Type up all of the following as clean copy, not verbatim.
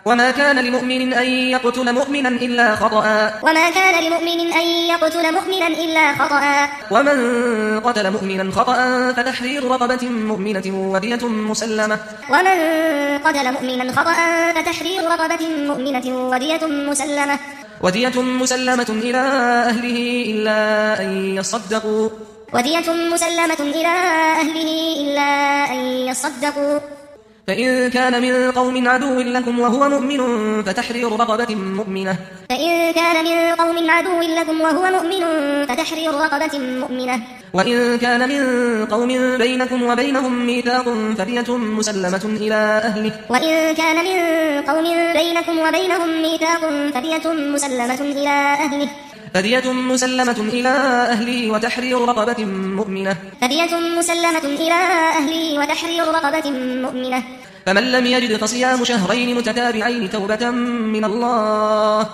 وما كان لمؤمن أن يقتل مؤمنا إلا خطأ ومن قتل مؤمنا خطأ فتحرير رقبة مؤمنة ودية مسلمة إلى أهله إلا أن يصدقوا فإن كان من قوم عدو لكم وهو مؤمن فتحرير رقبة مؤمنة وإن كان من قوم بينكم وبينهم ميثاق فدية مسلمة إلى أهله وتحرير رقبة مؤمنة فمن لم يجد فصيام شهرين متتابعين توبة من الله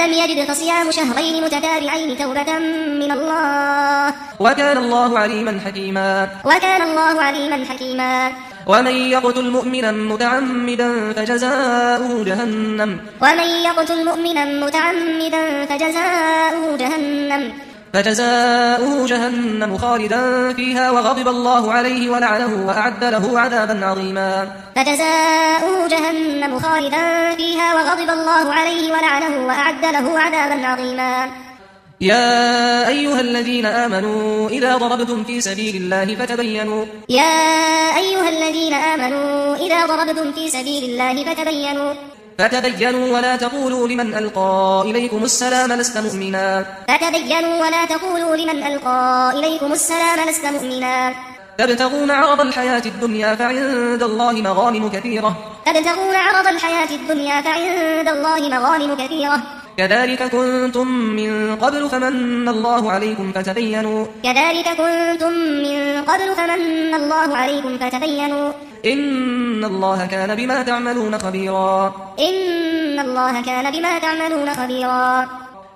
وكان الله عليما حكيما ومن يقتل مؤمنا متعمدا فجزاؤه جهنم خالدا فيها وغضب الله عليه ولعنه وأعد له عذابا عظيما يا أيها الذين آمنوا إذا ضربتم في سبيل الله فتبينوا ولا تقولوا لمن ألقى إليكم السلام لست مؤمنا تبتغون عرض الحياة الدنيا فعند الله مغانم كثيرة كذلك كنتم من قبل فمن الله عليكم فتبينوا إن الله كان بما تعملون خبيرا